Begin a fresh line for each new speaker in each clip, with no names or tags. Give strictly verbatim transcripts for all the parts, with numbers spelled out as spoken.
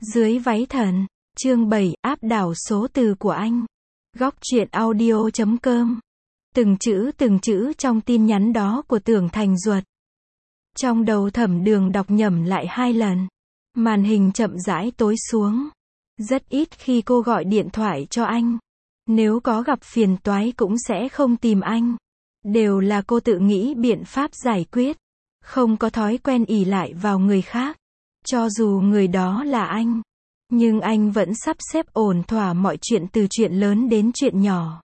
Dưới váy thần. Chương bảy, áp đảo số từ của anh. Góc truyện audio chấm com. Từng chữ từng chữ trong tin nhắn đó của Tưởng Thành Duật. Trong đầu Thẩm Đường đọc nhẩm lại hai lần. Màn hình chậm rãi tối xuống. Rất ít khi cô gọi điện thoại cho anh. Nếu có gặp phiền toái cũng sẽ không tìm anh. Đều là cô tự nghĩ biện pháp giải quyết. Không có thói quen ỷ lại vào người khác. Cho dù người đó là anh. Nhưng anh vẫn sắp xếp ổn thỏa mọi chuyện từ chuyện lớn đến chuyện nhỏ.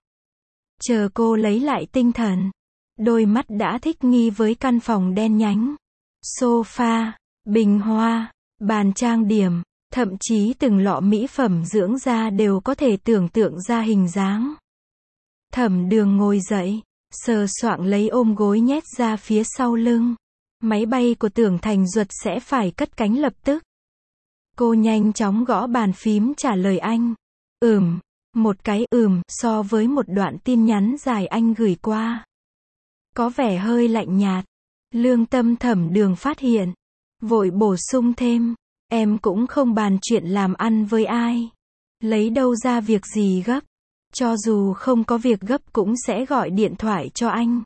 Chờ cô lấy lại tinh thần. Đôi mắt đã thích nghi với căn phòng đen nhánh. Sofa, bình hoa, bàn trang điểm, thậm chí từng lọ mỹ phẩm dưỡng da đều có thể tưởng tượng ra hình dáng. Thẩm Đường ngồi dậy, sờ soạng lấy ôm gối nhét ra phía sau lưng. Máy bay của Tưởng Thành Duật sẽ phải cất cánh lập tức. Cô nhanh chóng gõ bàn phím trả lời anh. Ừm, một cái ừm so với một đoạn tin nhắn dài anh gửi qua. Có vẻ hơi lạnh nhạt. Lương tâm Thẩm Đường phát hiện. Vội bổ sung thêm. Em cũng không bàn chuyện làm ăn với ai. Lấy đâu ra việc gì gấp. Cho dù không có việc gấp cũng sẽ gọi điện thoại cho anh.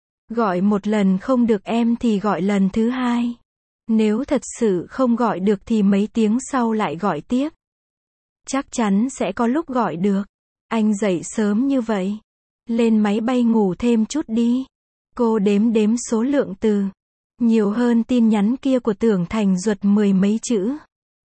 Gọi một lần không được em thì gọi lần thứ hai. Nếu thật sự không gọi được thì mấy tiếng sau lại gọi tiếp. Chắc chắn sẽ có lúc gọi được. Anh dậy sớm như vậy. Lên máy bay ngủ thêm chút đi. Cô đếm đếm số lượng từ. Nhiều hơn tin nhắn kia của Tưởng Thành Duật mười mấy chữ.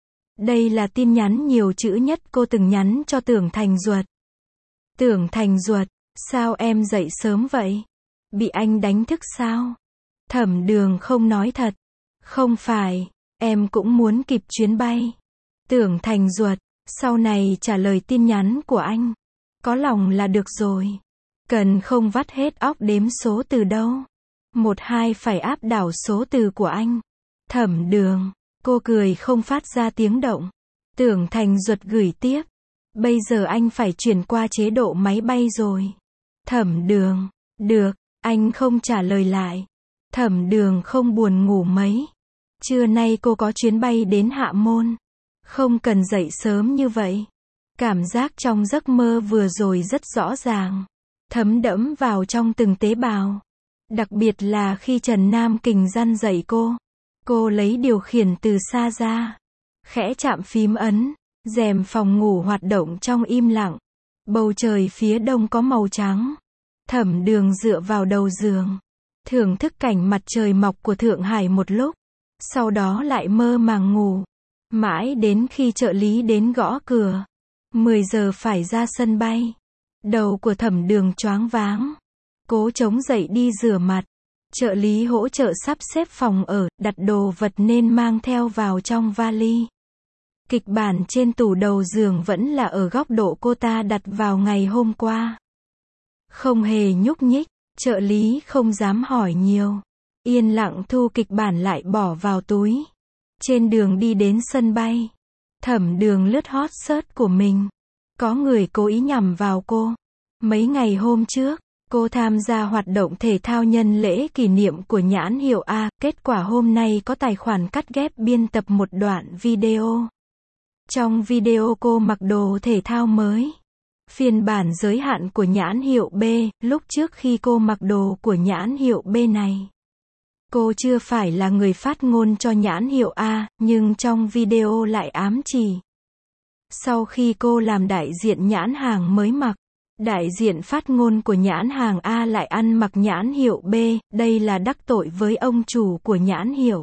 Đây là tin nhắn nhiều chữ nhất cô từng nhắn cho Tưởng Thành Duật. Tưởng Thành Duật, sao em dậy sớm vậy? Bị anh đánh thức sao? Thẩm Đường không nói thật. Không phải, em cũng muốn kịp chuyến bay. Tưởng Thành Duật, sau này trả lời tin nhắn của anh. Có lòng là được rồi. Cần không vắt hết óc đếm số từ đâu. Một hai phải áp đảo số từ của anh. Thẩm Đường, cô cười không phát ra tiếng động. Tưởng Thành Duật gửi tiếp. Bây giờ anh phải chuyển qua chế độ máy bay rồi. Thẩm Đường, được, anh không trả lời lại. Thẩm Đường không buồn ngủ mấy. Trưa nay cô có chuyến bay đến Hạ Môn. Không cần dậy sớm như vậy. Cảm giác trong giấc mơ vừa rồi rất rõ ràng. Thấm đẫm vào trong từng tế bào. Đặc biệt là khi Trần Nam Kình răn dạy cô. Cô lấy điều khiển từ xa ra. Khẽ chạm phím ấn. Rèm phòng ngủ hoạt động trong im lặng. Bầu trời phía đông có màu trắng. Thẩm Đường dựa vào đầu giường. Thưởng thức cảnh mặt trời mọc của Thượng Hải một lúc. Sau đó lại mơ màng ngủ. Mãi đến khi trợ lý đến gõ cửa. mười giờ phải ra sân bay. Đầu của Thẩm Đường choáng váng. Cố chống dậy đi rửa mặt. Trợ lý hỗ trợ sắp xếp phòng ở, đặt đồ vật nên mang theo vào trong vali. Kịch bản trên tủ đầu giường vẫn là ở góc độ cô ta đặt vào ngày hôm qua. Không hề nhúc nhích, trợ lý không dám hỏi nhiều. Yên lặng thu kịch bản lại bỏ vào túi. Trên đường đi đến sân bay. Thẩm Đường lướt hot search của mình. Có người cố ý nhằm vào cô. Mấy ngày hôm trước, cô tham gia hoạt động thể thao nhân lễ kỷ niệm của nhãn hiệu A. Kết quả hôm nay có tài khoản cắt ghép biên tập một đoạn video. Trong video cô mặc đồ thể thao mới. Phiên bản giới hạn của nhãn hiệu B. Lúc trước khi cô mặc đồ của nhãn hiệu B này. Cô chưa phải là người phát ngôn cho nhãn hiệu A, nhưng trong video lại ám chỉ. Sau khi cô làm đại diện nhãn hàng mới mặc, đại diện phát ngôn của nhãn hàng A lại ăn mặc nhãn hiệu B, đây là đắc tội với ông chủ của nhãn hiệu.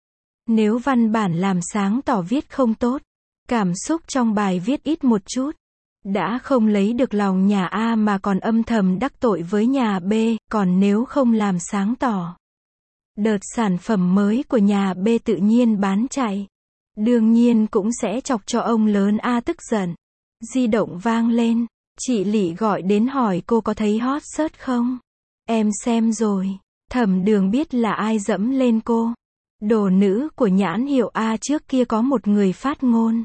Nếu văn bản làm sáng tỏ viết không tốt, cảm xúc trong bài viết ít một chút, đã không lấy được lòng nhà A mà còn âm thầm đắc tội với nhà B, còn nếu không làm sáng tỏ. Đợt sản phẩm mới của nhà B tự nhiên bán chạy. Đương nhiên cũng sẽ chọc cho ông lớn A tức giận. Di động vang lên. Chị Lị gọi đến hỏi cô có thấy hot search không? Em xem rồi. Thẩm Đường biết là ai dẫm lên cô. Đồ nữ của nhãn hiệu A trước kia có một người phát ngôn.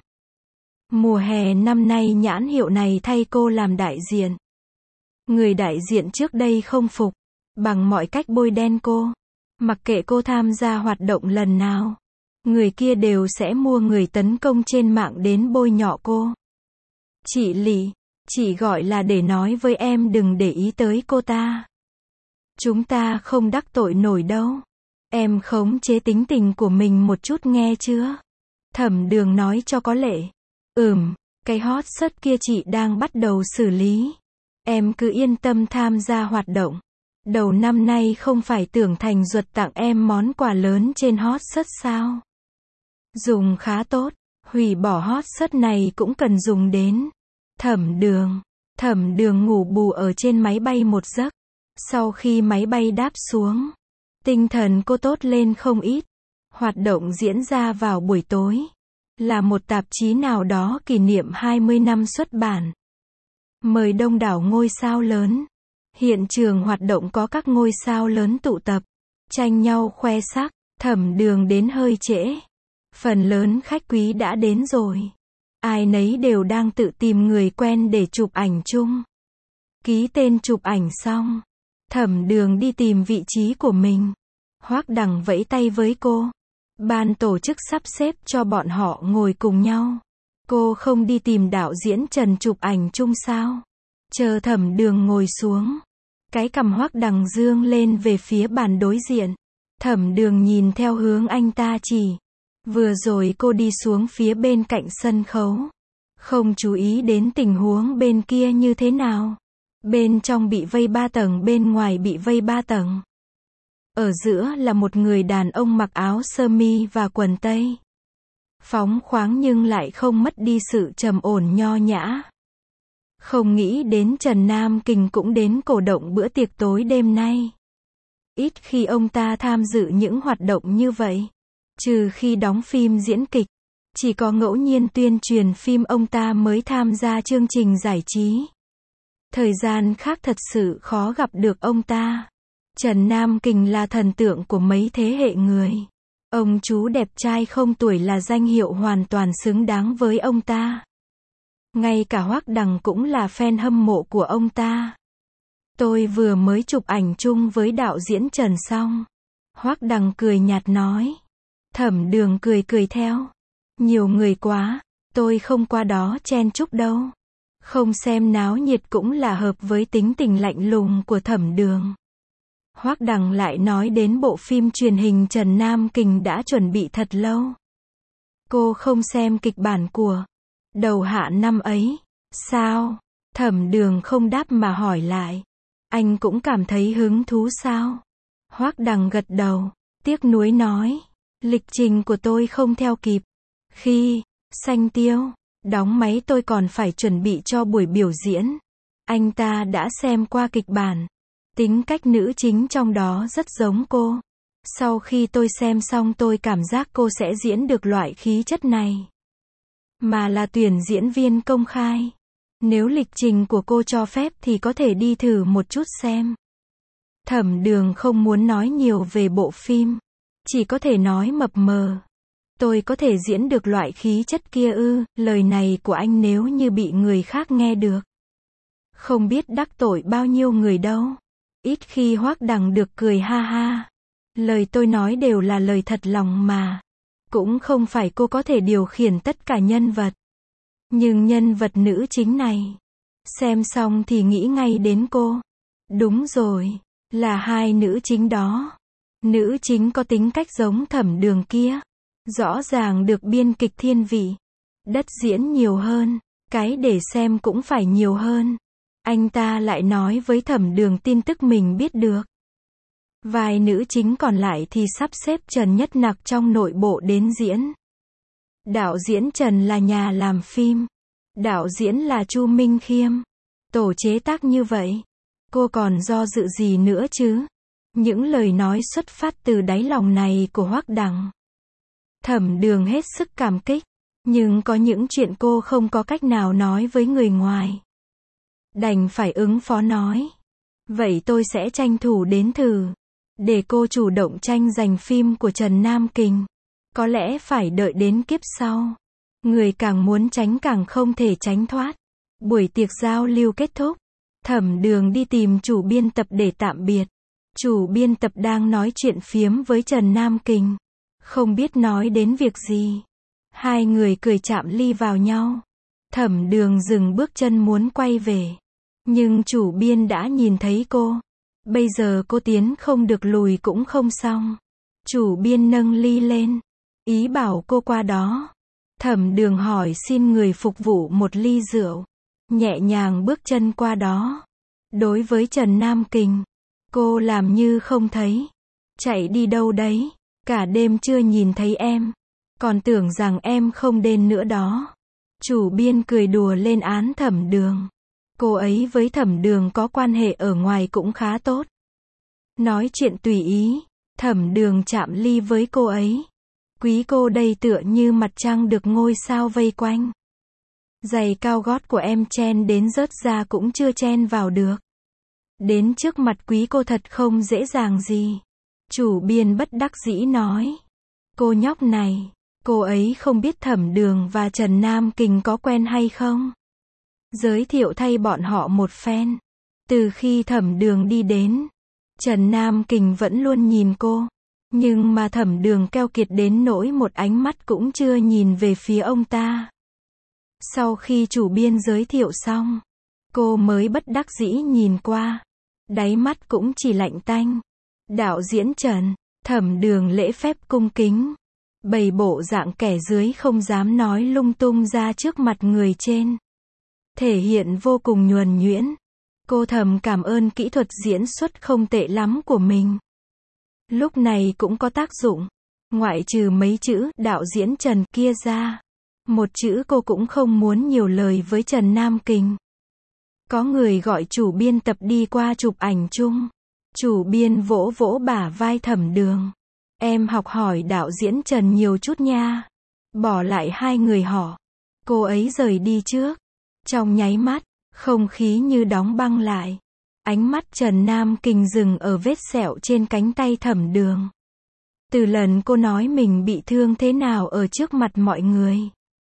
Mùa hè năm nay nhãn hiệu này thay cô làm đại diện. Người đại diện trước đây không phục. Bằng mọi cách bôi đen cô. Mặc kệ cô tham gia hoạt động lần nào. người kia đều sẽ mua người tấn công trên mạng đến bôi nhọ cô. Chị Lị, chị gọi là để nói với em đừng để ý tới cô ta. Chúng ta không đắc tội nổi đâu. Em khống chế tính tình của mình một chút nghe chưa? Thẩm Đường nói cho có lệ. Ừm, cái hot search kia chị đang bắt đầu xử lý. Em cứ yên tâm tham gia hoạt động. Đầu năm nay không phải Tưởng Thành Duật tặng em món quà lớn trên hot search sao? Dùng khá tốt, hủy bỏ hot search này cũng cần dùng đến. Thẩm Đường, Thẩm Đường ngủ bù ở trên máy bay một giấc. Sau khi máy bay đáp xuống, tinh thần cô tốt lên không ít. Hoạt động diễn ra vào buổi tối, là một tạp chí nào đó kỷ niệm hai mươi năm xuất bản. Mời đông đảo ngôi sao lớn. Hiện trường hoạt động có các ngôi sao lớn tụ tập, tranh nhau khoe sắc. Thẩm Đường đến hơi trễ. Phần lớn khách quý đã đến rồi. Ai nấy đều đang tự tìm người quen để chụp ảnh chung. Ký tên chụp ảnh xong, Thẩm Đường đi tìm vị trí của mình. Hoắc Đằng vẫy tay với cô. Ban tổ chức sắp xếp cho bọn họ ngồi cùng nhau. Cô không đi tìm đạo diễn Trần chụp ảnh chung sao? Chờ Thẩm Đường ngồi xuống, cái cằm Hoắc Đằng dương lên về phía bàn đối diện. Thẩm Đường nhìn theo hướng anh ta chỉ. Vừa rồi cô đi xuống phía bên cạnh sân khấu, không chú ý đến tình huống bên kia như thế nào. Bên trong bị vây ba tầng, bên ngoài bị vây ba tầng. Ở giữa là một người đàn ông mặc áo sơ mi và quần tây. Phóng khoáng nhưng lại không mất đi sự trầm ổn nho nhã. Không nghĩ đến Trần Nam Kình cũng đến cổ động bữa tiệc tối đêm nay. Ít khi ông ta tham dự những hoạt động như vậy. Trừ khi đóng phim diễn kịch, chỉ có ngẫu nhiên tuyên truyền phim ông ta mới tham gia chương trình giải trí. Thời gian khác thật sự khó gặp được ông ta. Trần Nam Kình là thần tượng của mấy thế hệ người. Ông chú đẹp trai không tuổi là danh hiệu hoàn toàn xứng đáng với ông ta. Ngay cả Hoắc Đằng cũng là fan hâm mộ của ông ta. Tôi vừa mới chụp ảnh chung với đạo diễn Trần xong. Hoắc Đằng cười nhạt nói. Thẩm Đường cười cười theo. Nhiều người quá, tôi không qua đó chen chúc đâu. Không xem náo nhiệt cũng là hợp với tính tình lạnh lùng của Thẩm Đường. Hoắc Đằng lại nói đến bộ phim truyền hình Trần Nam Kình đã chuẩn bị thật lâu. Cô không xem kịch bản của đầu hạ năm ấy, sao? Thẩm Đường không đáp mà hỏi lại. Anh cũng cảm thấy hứng thú sao? Hoắc Đằng gật đầu, tiếc nuối nói. Lịch trình của tôi không theo kịp. Khi Xanh Tiêu đóng máy tôi còn phải chuẩn bị cho buổi biểu diễn. Anh ta đã xem qua kịch bản. Tính cách nữ chính trong đó rất giống cô. Sau khi tôi xem xong tôi cảm giác cô sẽ diễn được loại khí chất này. Mà là tuyển diễn viên công khai. Nếu lịch trình của cô cho phép thì có thể đi thử một chút xem. Thẩm Đường không muốn nói nhiều về bộ phim. Chỉ có thể nói mập mờ. Tôi có thể diễn được loại khí chất kia ư? Lời này của anh nếu như bị người khác nghe được, không biết đắc tội bao nhiêu người đâu. Ít khi Hoắc Đằng được cười ha ha. Lời tôi nói đều là lời thật lòng mà. Cũng không phải cô có thể điều khiển tất cả nhân vật. Nhưng nhân vật nữ chính này, xem xong thì nghĩ ngay đến cô. Đúng rồi, là hai nữ chính đó. Nữ chính có tính cách giống Thẩm Đường kia. Rõ ràng được biên kịch thiên vị. Đất diễn nhiều hơn. Cái để xem cũng phải nhiều hơn. Anh ta lại nói với Thẩm Đường tin tức mình biết được. Vài nữ chính còn lại thì sắp xếp Trần Nhất Nặc trong nội bộ đến diễn. Đạo diễn Trần là nhà làm phim. Đạo diễn là Chu Minh Khiêm. Tổ chế tác như vậy. Cô còn do dự gì nữa chứ? Những lời nói xuất phát từ đáy lòng này của Hoắc Đằng. Thẩm Đường hết sức cảm kích. Nhưng có những chuyện cô không có cách nào nói với người ngoài. Đành phải ứng phó nói. Vậy tôi sẽ tranh thủ đến thử. Để cô chủ động tranh giành phim của Trần Nam Kình. Có lẽ phải đợi đến kiếp sau. Người càng muốn tránh càng không thể tránh thoát. Buổi tiệc giao lưu kết thúc. Thẩm Đường đi tìm chủ biên tập để tạm biệt. Chủ biên tập đang nói chuyện phiếm với Trần Nam Kình. Không biết nói đến việc gì. Hai người cười chạm ly vào nhau. Thẩm Đường dừng bước chân muốn quay về. Nhưng chủ biên đã nhìn thấy cô. Bây giờ cô tiến không được lùi cũng không xong. Chủ biên nâng ly lên. Ý bảo cô qua đó. Thẩm Đường hỏi xin người phục vụ một ly rượu. Nhẹ nhàng bước chân qua đó. Đối với Trần Nam Kình, cô làm như không thấy. Chạy đi đâu đấy? Cả đêm chưa nhìn thấy em. Còn tưởng rằng em không đến nữa đó. Chủ biên cười đùa lên án Thẩm Đường. Cô ấy với Thẩm Đường có quan hệ ở ngoài cũng khá tốt. Nói chuyện tùy ý. Thẩm Đường chạm ly với cô ấy. Quý cô đây tựa như mặt trăng được ngôi sao vây quanh. Giày cao gót của em chen đến rớt ra cũng chưa chen vào được. Đến trước mặt quý cô thật không dễ dàng gì. Chủ biên bất đắc dĩ nói. Cô nhóc này, cô ấy không biết Thẩm Đường và Trần Nam Kình có quen hay không? Giới thiệu thay bọn họ một phen. Từ khi Thẩm Đường đi đến, Trần Nam Kình vẫn luôn nhìn cô. Nhưng mà Thẩm Đường keo kiệt đến nỗi một ánh mắt cũng chưa nhìn về phía ông ta. Sau khi chủ biên giới thiệu xong, cô mới bất đắc dĩ nhìn qua. Đáy mắt cũng chỉ lạnh tanh. Đạo diễn Trần, Thẩm Đường lễ phép cung kính. Bày bộ dạng kẻ dưới không dám nói lung tung ra trước mặt người trên. Thể hiện vô cùng nhuần nhuyễn. Cô thầm cảm ơn kỹ thuật diễn xuất không tệ lắm của mình. Lúc này cũng có tác dụng. Ngoại trừ mấy chữ đạo diễn Trần kia ra. Một chữ cô cũng không muốn nhiều lời với Trần Nam Kình. Có người gọi chủ biên tập đi qua chụp ảnh chung. Chủ biên vỗ vỗ bả vai Thẩm Đường. Em học hỏi đạo diễn Trần nhiều chút nha. Bỏ lại hai người họ. Cô ấy rời đi trước. Trong nháy mắt, không khí như đóng băng lại. Ánh mắt Trần Nam Kình dừng ở vết sẹo trên cánh tay Thẩm Đường. Từ lần cô nói mình bị thương thế nào ở trước mặt mọi người.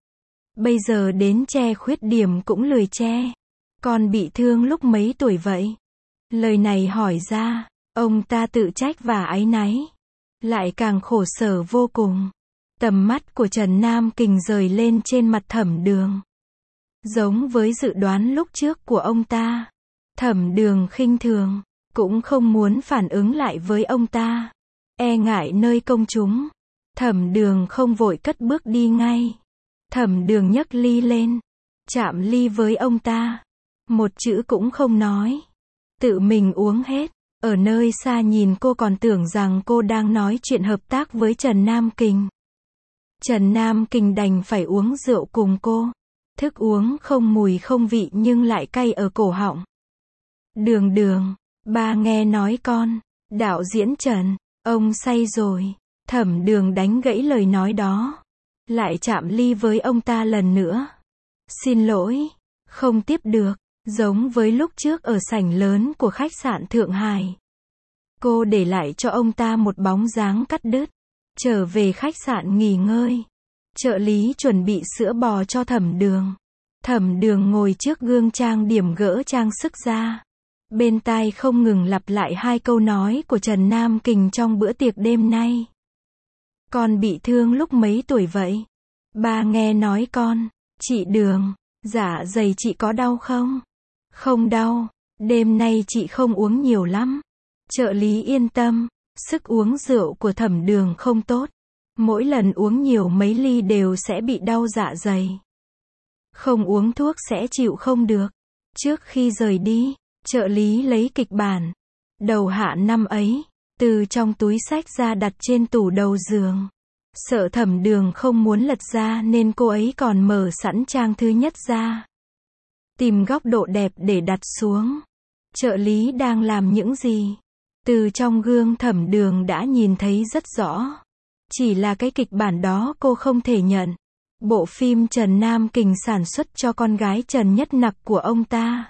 Bây giờ đến che khuyết điểm cũng lười che. Con bị thương lúc mấy tuổi vậy? Lời này hỏi ra, ông ta tự trách và áy náy. Lại càng khổ sở vô cùng. Tầm mắt của Trần Nam Kình rời lên trên mặt Thẩm Đường. Giống với dự đoán lúc trước của ông ta. Thẩm Đường khinh thường, cũng không muốn phản ứng lại với ông ta. E ngại nơi công chúng. Thẩm Đường không vội cất bước đi ngay. Thẩm Đường nhấc ly lên. Chạm ly với ông ta. Một chữ cũng không nói. Tự mình uống hết. Ở nơi xa nhìn cô còn tưởng rằng cô đang nói chuyện hợp tác với Trần Nam Kình. Trần Nam Kình đành phải uống rượu cùng cô. Thức uống không mùi không vị nhưng lại cay ở cổ họng. Đường Đường, ba nghe nói con. Đạo diễn Trần, ông say rồi. Thẩm Đường đánh gãy lời nói đó. Lại chạm ly với ông ta lần nữa. Xin lỗi, không tiếp được. Giống với lúc trước ở sảnh lớn của khách sạn Thượng Hải. Cô để lại cho ông ta một bóng dáng cắt đứt. Trở về khách sạn nghỉ ngơi. Trợ lý chuẩn bị sữa bò cho Thẩm Đường. Thẩm Đường ngồi trước gương trang điểm gỡ trang sức ra. Bên tai không ngừng lặp lại hai câu nói của Trần Nam Kình trong bữa tiệc đêm nay. Con bị thương lúc mấy tuổi vậy? Ba nghe nói con. Chị Đường, dạ dày chị có đau không? Không đau, đêm nay chị không uống nhiều lắm. Trợ lý yên tâm, sức uống rượu của Thẩm Đường không tốt. Mỗi lần uống nhiều mấy ly đều sẽ bị đau dạ dày. Không uống thuốc sẽ chịu không được. Trước khi rời đi, trợ lý lấy kịch bản. Đầu hạ năm ấy, từ trong túi xách ra đặt trên tủ đầu giường. Sợ Thẩm Đường không muốn lật ra nên cô ấy còn mở sẵn trang thứ nhất ra. Tìm góc độ đẹp để đặt xuống. Trợ lý đang làm những gì? Từ trong gương Thẩm Đường đã nhìn thấy rất rõ. Chỉ là cái kịch bản đó cô không thể nhận. Bộ phim Trần Nam Kình sản xuất cho con gái Trần Nhất Nặc của ông ta.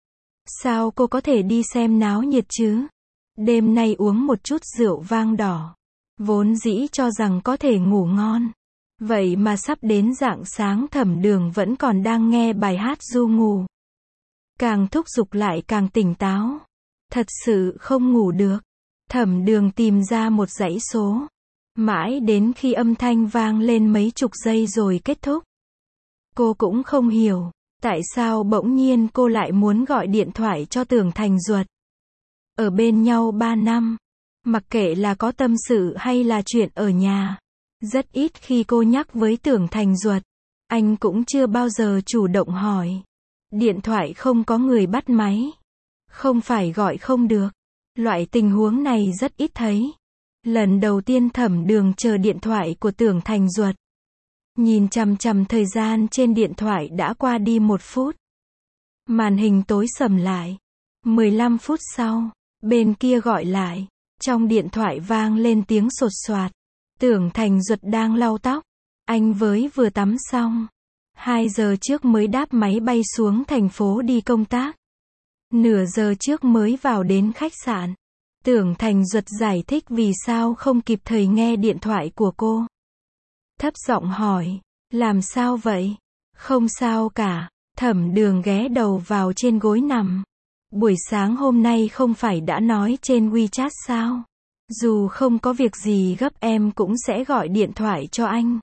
Sao cô có thể đi xem náo nhiệt chứ? Đêm nay uống một chút rượu vang đỏ. Vốn dĩ cho rằng có thể ngủ ngon. Vậy mà sắp đến rạng sáng Thẩm Đường vẫn còn đang nghe bài hát ru ngủ. Càng thúc giục lại càng tỉnh táo. Thật sự không ngủ được. Thẩm Đường tìm ra một dãy số. Mãi đến khi âm thanh vang lên mấy chục giây rồi kết thúc. Cô cũng không hiểu, tại sao bỗng nhiên cô lại muốn gọi điện thoại cho Tưởng Thành Duật. Ở bên nhau ba năm, mặc kệ là có tâm sự hay là chuyện ở nhà, rất ít khi cô nhắc với Tưởng Thành Duật. Anh cũng chưa bao giờ chủ động hỏi. Điện thoại không có người bắt máy. Không phải gọi không được. Loại tình huống này rất ít thấy. Lần đầu tiên Thẩm Đường chờ điện thoại của Tưởng Thành Duật. Nhìn chằm chằm thời gian trên điện thoại đã qua đi một phút. Màn hình tối sầm lại. mười lăm phút sau, bên kia gọi lại. Trong điện thoại vang lên tiếng sột soạt. Tưởng Thành Duật đang lau tóc. Anh với vừa tắm xong. Hai giờ trước mới đáp máy bay xuống thành phố đi công tác. Nửa giờ trước mới vào đến khách sạn. Tưởng Thành Duật giải thích vì sao không kịp thời nghe điện thoại của cô. Thấp giọng hỏi, làm sao vậy? Không sao cả. Thẩm Đường ghé đầu vào trên gối nằm. Buổi sáng hôm nay không phải đã nói trên WeChat sao? Dù không có việc gì gấp em cũng sẽ gọi điện thoại cho anh.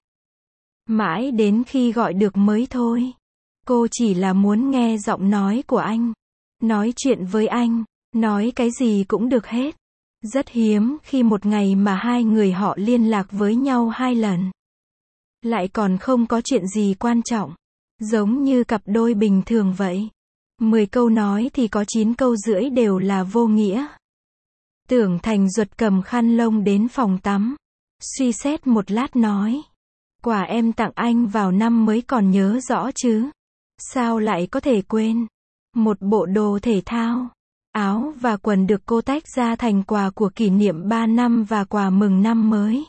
Mãi đến khi gọi được mới thôi. Cô chỉ là muốn nghe giọng nói của anh. Nói chuyện với anh. Nói cái gì cũng được hết. Rất hiếm khi một ngày mà hai người họ liên lạc với nhau hai lần. Lại còn không có chuyện gì quan trọng. Giống như cặp đôi bình thường vậy. Mười câu nói thì có chín câu rưỡi đều là vô nghĩa. Tưởng Thành Duật cầm khăn lông đến phòng tắm. Suy xét một lát nói. Quà em tặng anh vào năm mới còn nhớ rõ chứ. Sao lại có thể quên. Một bộ đồ thể thao. Áo và quần được cô tách ra thành quà của kỷ niệm ba năm và quà mừng năm mới.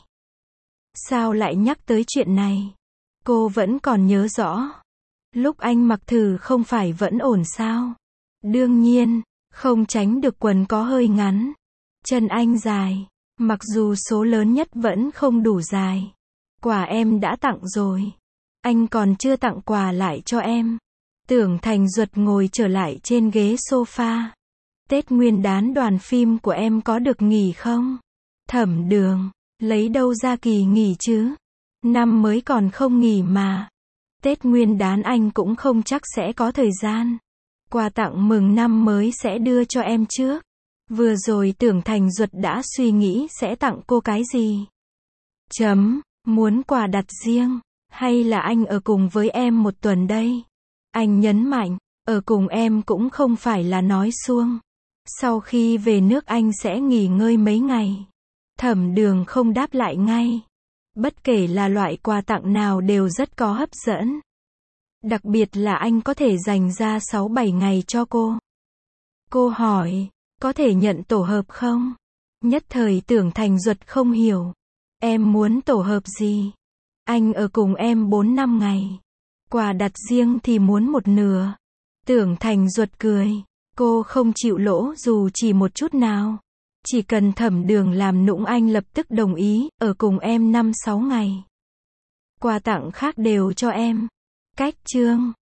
Sao lại nhắc tới chuyện này? Cô vẫn còn nhớ rõ. Lúc anh mặc thử không phải vẫn ổn sao? Đương nhiên, không tránh được quần có hơi ngắn. Chân anh dài. Mặc dù số lớn nhất vẫn không đủ dài. Quà em đã tặng rồi. Anh còn chưa tặng quà lại cho em. Tưởng Thành Duật ngồi trở lại trên ghế sofa. Tết Nguyên đán đoàn phim của em có được nghỉ không? Thẩm Đường, lấy đâu ra kỳ nghỉ chứ? Năm mới còn không nghỉ mà. Tết Nguyên đán anh cũng không chắc sẽ có thời gian. Quà tặng mừng năm mới sẽ đưa cho em trước. Vừa rồi Tưởng Thành Duật đã suy nghĩ sẽ tặng cô cái gì. Chấm, muốn quà đặt riêng, hay là anh ở cùng với em một tuần đây? Anh nhấn mạnh, ở cùng em cũng không phải là nói suông. Sau khi về nước anh sẽ nghỉ ngơi mấy ngày. Thẩm Đường không đáp lại ngay. Bất kể là loại quà tặng nào đều rất có hấp dẫn. Đặc biệt là anh có thể dành ra sáu bảy ngày cho cô. Cô hỏi, có thể nhận tổ hợp không? Nhất thời Tưởng Thành Duật không hiểu. Em muốn tổ hợp gì? Anh ở cùng em bốn năm ngày. Quà đặt riêng thì muốn một nửa. Tưởng Thành Duật cười. Cô không chịu lỗ dù chỉ một chút nào. Chỉ cần Thẩm Đường làm nũng anh lập tức đồng ý, ở cùng em năm sáu ngày. Quà tặng khác đều cho em. Cách chương